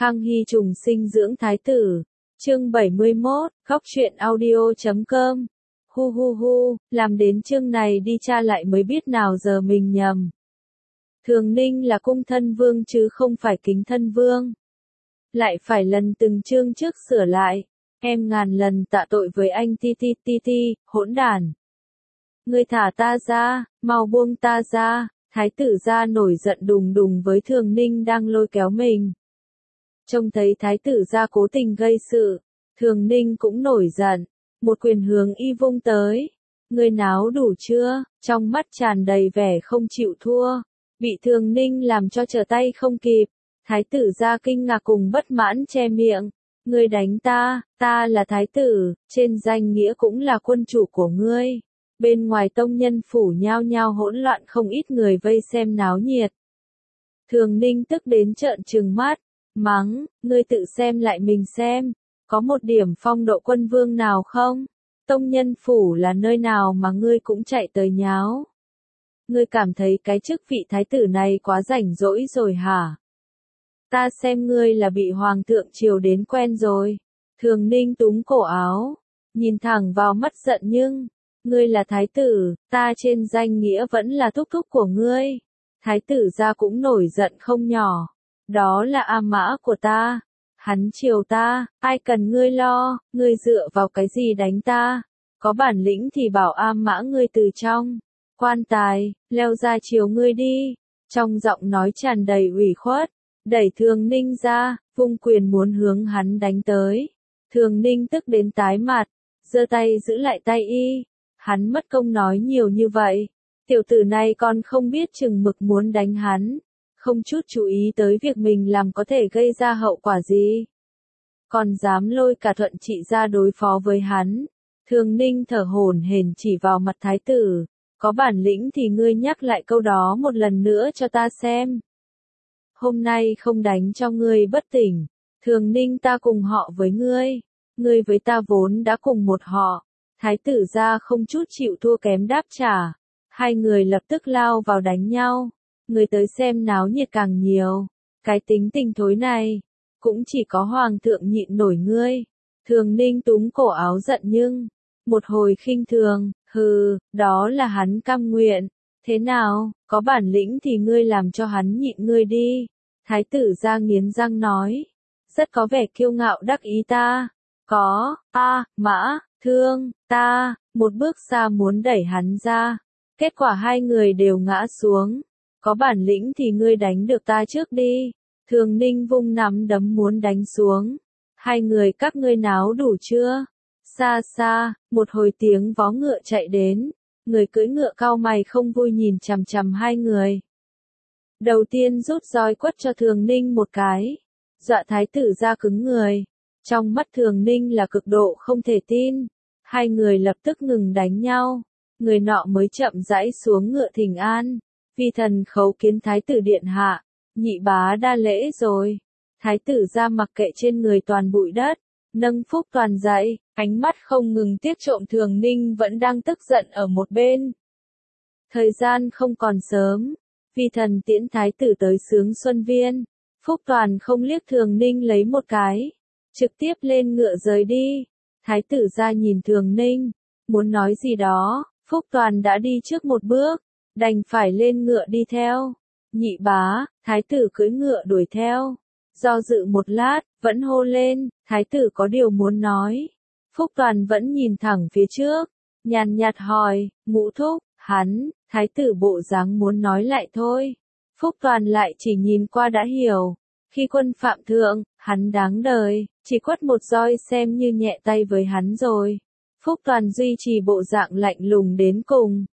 Khang Hy trùng sinh dưỡng thái tử. Chương 71, khóc truyện audio.com. Hu hu hu, làm đến chương này đi tra lại mới biết nào giờ mình nhầm. Thường Ninh là cung thân vương chứ không phải kính thân vương. Lại phải lần từng chương trước sửa lại. Em ngàn lần tạ tội với anh ti, hỗn đản. Ngươi thả ta ra, mau buông ta ra. Thái tử gia nổi giận đùng đùng với Thường Ninh đang lôi kéo mình. Trông thấy thái tử gia cố tình gây sự, Thường Ninh cũng nổi giận, một quyền hướng y vung tới. Ngươi náo đủ chưa? Trong mắt tràn đầy vẻ không chịu thua, bị Thường Ninh làm cho trở tay không kịp. Thái tử gia kinh ngạc cùng bất mãn che miệng. Ngươi đánh ta, ta là thái tử, trên danh nghĩa cũng là quân chủ của ngươi. Bên ngoài tông nhân phủ nhao nhao hỗn loạn, không ít người vây xem náo nhiệt. Thường Ninh tức đến trợn trừng mắt, mắng, ngươi tự xem lại mình xem, có một điểm phong độ quân vương nào không? Tông nhân phủ là nơi nào mà ngươi cũng chạy tới nháo? Ngươi cảm thấy cái chức vị thái tử này quá rảnh rỗi rồi hả? Ta xem ngươi là bị hoàng thượng chiều đến quen rồi. Thường Ninh túm cổ áo, nhìn thẳng vào mắt giận nhưng, ngươi là thái tử, ta trên danh nghĩa vẫn là thúc thúc của ngươi. Thái tử gia cũng nổi giận không nhỏ. Đó là A Mã của ta. Hắn chiều ta, ai cần ngươi lo, ngươi dựa vào cái gì đánh ta? Có bản lĩnh thì bảo A Mã ngươi từ trong quan tài, leo ra chiều ngươi đi. Trong giọng nói tràn đầy ủy khuất, đẩy Thường Ninh ra, vung quyền muốn hướng hắn đánh tới. Thường Ninh tức đến tái mặt, giơ tay giữ lại tay y. Hắn mất công nói nhiều như vậy, tiểu tử này còn không biết chừng mực muốn đánh hắn, không chút chú ý tới việc mình làm có thể gây ra hậu quả gì. Còn dám lôi cả Thuận Trị ra đối phó với hắn. Thường Ninh thở hổn hển chỉ vào mặt thái tử, có bản lĩnh thì ngươi nhắc lại câu đó một lần nữa cho ta xem. Hôm nay không đánh cho ngươi bất tỉnh, Thường Ninh ta cùng họ với ngươi với ta vốn đã cùng một họ. Thái tử gia không chút chịu thua kém đáp trả, hai người lập tức lao vào đánh nhau, người tới xem náo nhiệt càng nhiều. Cái tính tình thối này, cũng chỉ có hoàng thượng nhịn nổi ngươi. Thường Ninh túm cổ áo giận nhưng, một hồi khinh thường, hừ, đó là hắn cam nguyện. Thế nào, có bản lĩnh thì ngươi làm cho hắn nhịn ngươi đi. Thái tử gia nghiến răng nói, rất có vẻ kiêu ngạo đắc ý ta. Có, Mã, Thương, ta, một bước xa muốn đẩy hắn ra. Kết quả hai người đều ngã xuống. Có bản lĩnh thì ngươi đánh được ta trước đi. Thường Ninh vung nắm đấm muốn đánh xuống. Hai người các ngươi náo đủ chưa? Xa xa, một hồi tiếng vó ngựa chạy đến. Người cưỡi ngựa cau mày không vui nhìn chằm chằm hai người. Đầu tiên rút roi quất cho Thường Ninh một cái, dọa thái tử ra cứng người. Trong mắt Thường Ninh là cực độ không thể tin. Hai người lập tức ngừng đánh nhau. Người nọ mới chậm rãi xuống ngựa thỉnh an. Vi thần khấu kiến thái tử điện hạ. Nhị bá đa lễ rồi. Thái tử ra mặc kệ trên người toàn bụi đất, nâng Phúc Toàn dậy, ánh mắt không ngừng tiếc trộm Thường Ninh vẫn đang tức giận ở một bên. Thời gian không còn sớm, vi thần tiễn thái tử tới Sướng Xuân Viên. Phúc Toàn không liếc Thường Ninh lấy một cái, trực tiếp lên ngựa rời đi. Thái tử ra nhìn Thường Ninh, muốn nói gì đó, Phúc Toàn đã đi trước một bước, đành phải lên ngựa đi theo. Nhị bá, thái tử cưỡi ngựa đuổi theo. Do dự một lát, vẫn hô lên, thái tử có điều muốn nói. Phúc Toàn vẫn nhìn thẳng phía trước, nhàn nhạt hỏi, Ngũ thúc, hắn, thái tử bộ dáng muốn nói lại thôi. Phúc Toàn lại chỉ nhìn qua đã hiểu. Khi quân phạm thượng, hắn đáng đời, chỉ quất một roi xem như nhẹ tay với hắn rồi. Phúc Toàn duy trì bộ dạng lạnh lùng đến cùng.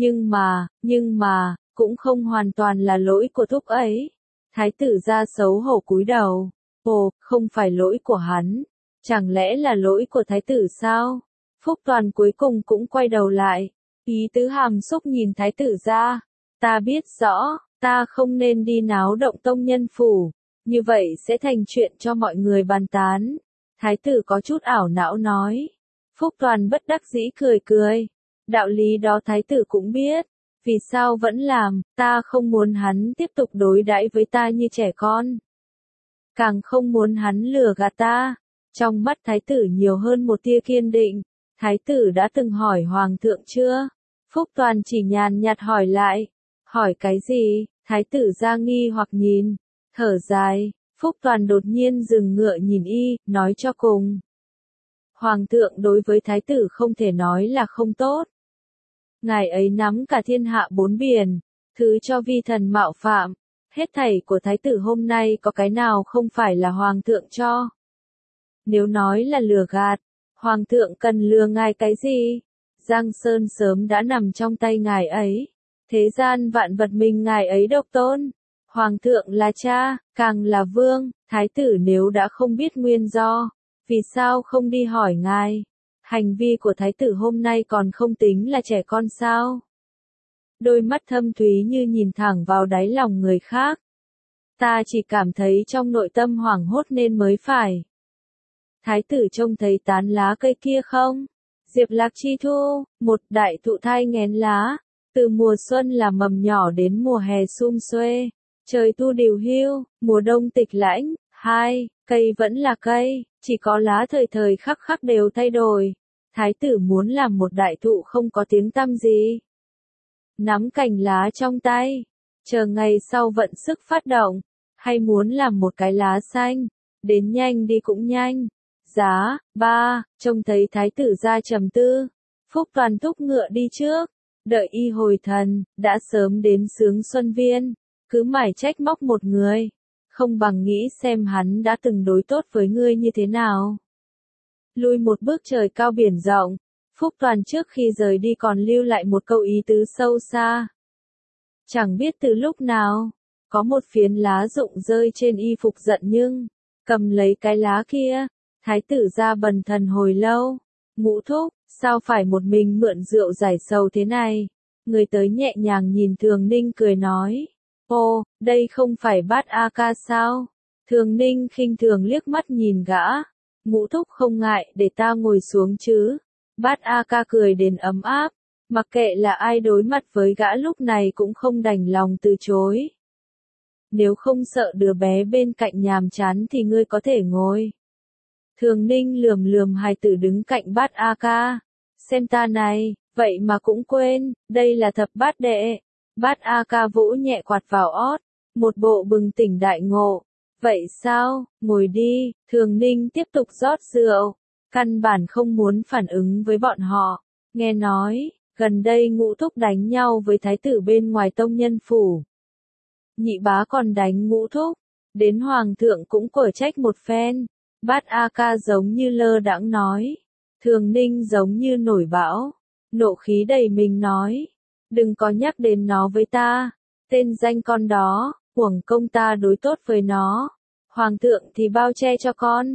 Nhưng mà, cũng không hoàn toàn là lỗi của thúc ấy. Thái tử ra xấu hổ cúi đầu. Ồ, không phải lỗi của hắn. Chẳng lẽ là lỗi của thái tử sao? Phúc Toàn cuối cùng cũng quay đầu lại. Ý tứ hàm xúc nhìn thái tử ra. Ta biết rõ, ta không nên đi náo động tông nhân phủ. Như vậy sẽ thành chuyện cho mọi người bàn tán. Thái tử có chút ảo não nói. Phúc Toàn bất đắc dĩ cười cười. Đạo lý đó thái tử cũng biết. Vì sao vẫn làm, ta không muốn hắn tiếp tục đối đãi với ta như trẻ con. càng không muốn hắn lừa gạt ta. Trong mắt thái tử nhiều hơn một tia kiên định. Thái tử đã từng hỏi hoàng thượng chưa? Phúc Toàn chỉ nhàn nhạt hỏi lại. Hỏi cái gì? Thái tử ra nghi hoặc nhìn, thở dài. Phúc Toàn đột nhiên dừng ngựa nhìn y, nói cho cùng. Hoàng thượng đối với thái tử không thể nói là không tốt. Ngài ấy nắm cả thiên hạ bốn biển, thứ cho vi thần mạo phạm. Hết thảy của thái tử hôm nay có cái nào không phải là hoàng thượng cho. Nếu nói là lừa gạt, hoàng thượng cần lừa ngài cái gì? Giang Sơn sớm đã nằm trong tay ngài ấy. Thế gian vạn vật mình ngài ấy độc tôn. Hoàng thượng là cha, càng là vương, thái tử nếu đã không biết nguyên do, vì sao không đi hỏi ngài? Hành vi của thái tử hôm nay còn không tính là trẻ con sao? Đôi mắt thâm thúy như nhìn thẳng vào đáy lòng người khác. Ta chỉ cảm thấy trong nội tâm hoảng hốt nên mới phải. Thái tử trông thấy tán lá cây kia không? Diệp Lạc Chi Thu, một đại thụ thai nghén lá. Từ mùa xuân là mầm nhỏ đến mùa hè sum xuê. Trời thu điều hưu, mùa đông tịch lãnh. Hai, cây vẫn là cây, chỉ có lá thời thời khắc khắc đều thay đổi. Thái tử muốn làm một đại thụ không có tiếng tăm gì. Nắm cành lá trong tay, chờ ngày sau vận sức phát động, hay muốn làm một cái lá xanh, đến nhanh đi cũng nhanh. Giá, ba, trông thấy thái tử ra trầm tư, Phúc Toàn thúc ngựa đi trước, đợi y hồi thần, đã sớm đến Sướng Xuân Viên, cứ mải trách móc một người, không bằng nghĩ xem hắn đã từng đối tốt với ngươi như thế nào. Lui một bước trời cao biển rộng, Phúc Toàn trước khi rời đi còn lưu lại một câu ý tứ sâu xa. Chẳng biết từ lúc nào, có một phiến lá rụng rơi trên y phục giận nhưng, cầm lấy cái lá kia, thái tử ra bần thần hồi lâu. Ngũ thúc, sao phải một mình mượn rượu giải sầu thế này? Người tới nhẹ nhàng nhìn Thường Ninh cười nói. Ô, đây không phải Bát A Ca sao? Thường Ninh khinh thường liếc mắt nhìn gã. Ngũ thúc không ngại để ta ngồi xuống chứ. Bát A Ca cười đến ấm áp. Mặc kệ là ai đối mặt với gã lúc này cũng không đành lòng từ chối. Nếu không sợ đứa bé bên cạnh nhàm chán thì ngươi có thể ngồi. Thường Ninh lườm lườm hài tử đứng cạnh Bát A Ca. Xem ta này, vậy mà cũng quên, đây là thập bát đệ. Bát A Ca vỗ nhẹ quạt vào ót, một bộ bừng tỉnh đại ngộ. Vậy sao, ngồi đi, Thường Ninh tiếp tục rót rượu. Căn bản không muốn phản ứng với bọn họ. Nghe nói, gần đây Ngũ thúc đánh nhau với thái tử bên ngoài tông nhân phủ. Nhị bá còn đánh Ngũ thúc, đến hoàng thượng cũng quở trách một phen. Bát A Ca giống như lơ đãng nói. Thường Ninh giống như nổi bão, nộ khí đầy mình nói. Đừng có nhắc đến nó với ta, tên danh con đó, uổng công ta đối tốt với nó. Hoàng thượng thì bao che cho con.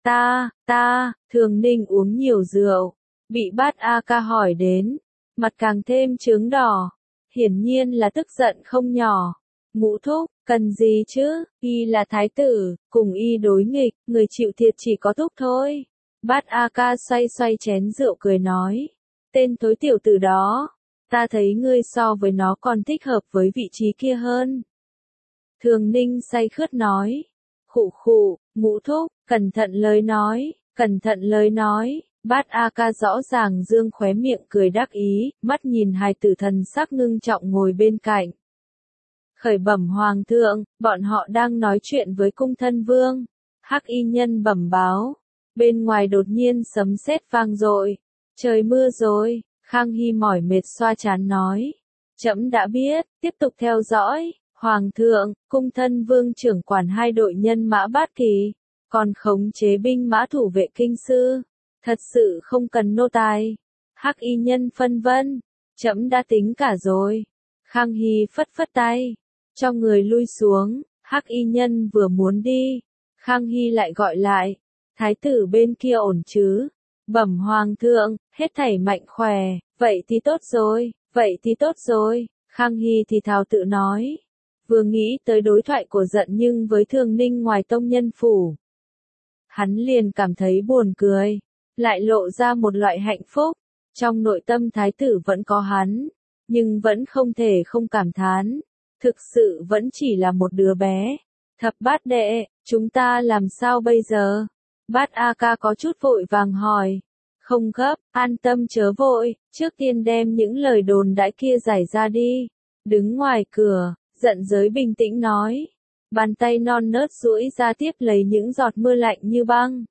Thường Ninh uống nhiều rượu, bị Bát A Ca hỏi đến, mặt càng thêm chướng đỏ, hiển nhiên là tức giận không nhỏ. Ngũ thúc, cần gì chứ, y là thái tử, cùng y đối nghịch, người chịu thiệt chỉ có thúc thôi. Bát A Ca xoay xoay chén rượu cười nói, tên thối tiểu tử đó, ta thấy ngươi so với nó còn thích hợp với vị trí kia hơn. Thường Ninh say khướt nói, khụ khụ, Ngũ thúc, cẩn thận lời nói, cẩn thận lời nói. Bát A Ca rõ ràng dương khóe miệng cười đắc ý, mắt nhìn hài tử thần sắc ngưng trọng ngồi bên cạnh. Khởi bẩm hoàng thượng, bọn họ đang nói chuyện với cung thân vương. Hắc y nhân bẩm báo. Bên ngoài đột nhiên sấm sét vang dội. Trời mưa rồi, Khang Hy mỏi mệt xoa trán nói. Trẫm đã biết, tiếp tục theo dõi. Hoàng thượng, cung thân vương trưởng quản 2 đội nhân mã Bát Kỳ, còn khống chế binh mã thủ vệ kinh sư. Thật sự không cần nô tài. Hắc y nhân phân vân. Trẫm đã tính cả rồi. Khang Hy phất phất tay. Cho người lui xuống. Hắc y nhân vừa muốn đi. Khang Hy lại gọi lại. Thái tử bên kia ổn chứ? Bẩm hoàng thượng, hết thảy mạnh khỏe. Vậy thì tốt rồi, vậy thì tốt rồi. Khang Hy thì thào tự nói. Vừa nghĩ tới đối thoại của giận nhưng với Thường Ninh ngoài tông nhân phủ. Hắn liền cảm thấy buồn cười. Lại lộ ra một loại hạnh phúc. Trong nội tâm thái tử vẫn có hắn. Nhưng vẫn không thể không cảm thán. Thực sự vẫn chỉ là một đứa bé. Thập bát đệ, Chúng ta làm sao bây giờ? Bát A Ca có chút vội vàng hỏi. Không gấp, an tâm chớ vội, trước tiên đem những lời đồn đãi kia giải ra đi. Đứng ngoài cửa, giận giới bình tĩnh nói. Bàn tay non nớt duỗi ra tiếp lấy những giọt mưa lạnh như băng.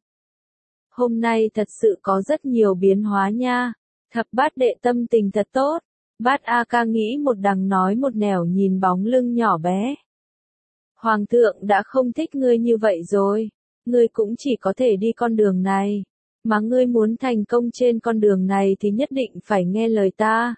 Hôm nay thật sự có rất nhiều biến hóa nha. Thập bát đệ tâm tình thật tốt. Bát A Ca nghĩ một đằng nói một nẻo nhìn bóng lưng nhỏ bé. Hoàng thượng đã không thích ngươi như vậy rồi. Ngươi cũng chỉ có thể đi con đường này. Mà ngươi muốn thành công trên con đường này thì nhất định phải nghe lời ta.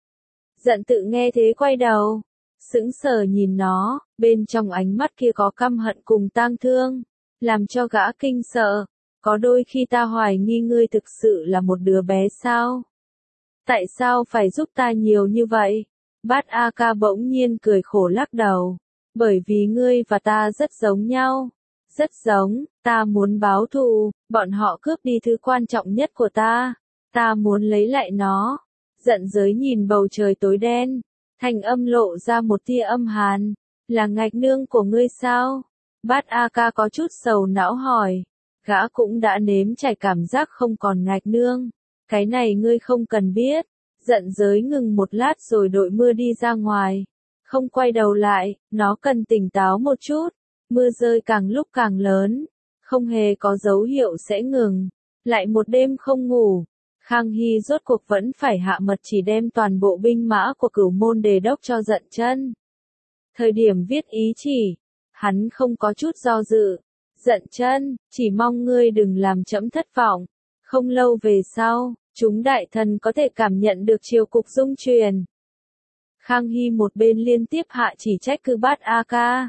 Giận tự nghe thế quay đầu. Sững sờ nhìn nó, bên trong ánh mắt kia có căm hận cùng tang thương. Làm cho gã kinh sợ. Có đôi khi ta hoài nghi ngươi thực sự là một đứa bé sao? Tại sao phải giúp ta nhiều như vậy? Bát A Ca bỗng nhiên cười khổ lắc đầu. Bởi vì ngươi và ta rất giống nhau. Rất giống, ta muốn báo thù, bọn họ cướp đi thứ quan trọng nhất của ta. Ta muốn lấy lại nó. Giận giới nhìn bầu trời tối đen. Thanh âm lộ ra một tia âm hàn. Là Ngạch nương của ngươi sao? Bát A Ca có chút sầu não hỏi. Gã cũng đã nếm trải cảm giác không còn Ngạch nương. Cái này ngươi không cần biết. Giận giới ngừng một lát rồi đội mưa đi ra ngoài. Không quay đầu lại, nó cần tỉnh táo một chút. Mưa rơi càng lúc càng lớn. Không hề có dấu hiệu sẽ ngừng. Lại một đêm không ngủ. Khang Hy rốt cuộc vẫn phải hạ mật chỉ đem toàn bộ binh mã của Cửu Môn Đề Đốc cho Giận Chân. Thời điểm viết ý chỉ, hắn không có chút do dự. Giận Chân, chỉ mong ngươi đừng làm trẫm thất vọng. Không lâu về sau, chúng đại thần có thể cảm nhận được triều cục dung chuyển. Khang Hy một bên liên tiếp hạ chỉ trách cứ Bát A Ca.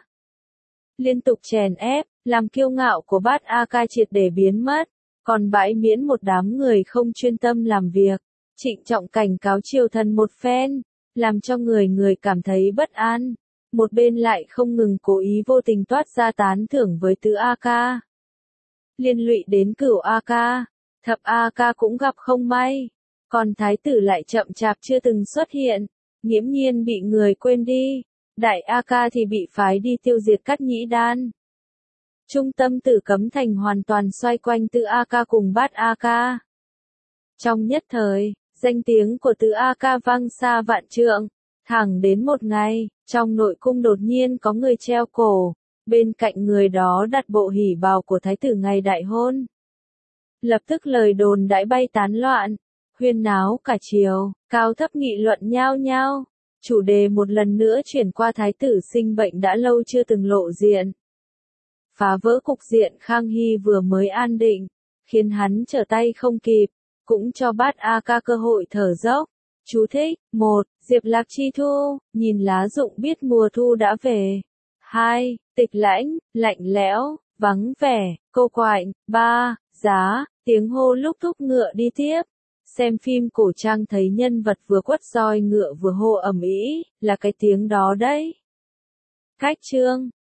Liên tục chèn ép, làm kiêu ngạo của Bát A Ca triệt để biến mất. Còn bãi miễn một đám người không chuyên tâm làm việc. Trịnh trọng cảnh cáo triều thần một phen. Làm cho người cảm thấy bất an. Một bên lại không ngừng cố ý vô tình toát ra tán thưởng với Tứ A Ca. Liên lụy đến Cửu A Ca. Thập A Ca cũng gặp không may. Còn thái tử lại chậm chạp chưa từng xuất hiện. Nghiễm nhiên bị người quên đi. Đại A Ca thì bị phái đi tiêu diệt Cát Nhĩ Đan. Trung tâm Tử Cấm Thành hoàn toàn xoay quanh Tứ A Ca cùng Bát A Ca. Trong nhất thời, danh tiếng của Tứ A Ca vang xa vạn trượng. Thẳng đến một ngày, trong nội cung đột nhiên có người treo cổ. Bên cạnh người đó đặt bộ hỉ bào của thái tử ngày đại hôn. Lập tức lời đồn đãi bay tán loạn. Huyên náo cả triều, cao thấp nghị luận nhao nhao. Chủ đề một lần nữa chuyển qua thái tử sinh bệnh đã lâu chưa từng lộ diện. Phá vỡ cục diện Khang Hy vừa mới an định, khiến hắn trở tay không kịp, cũng cho Bát A Ca cơ hội thở dốc. Chú thích: 1. Diệp Lạc Chi Thu, nhìn lá rụng biết mùa thu đã về. 2. Tịch lãnh, lạnh lẽo, vắng vẻ, cô quạnh. 3. Giá, tiếng hô lúc thúc ngựa đi tiếp. Xem phim cổ trang thấy nhân vật vừa quất roi ngựa vừa hô ầm ĩ, là cái tiếng đó đấy. Cách chương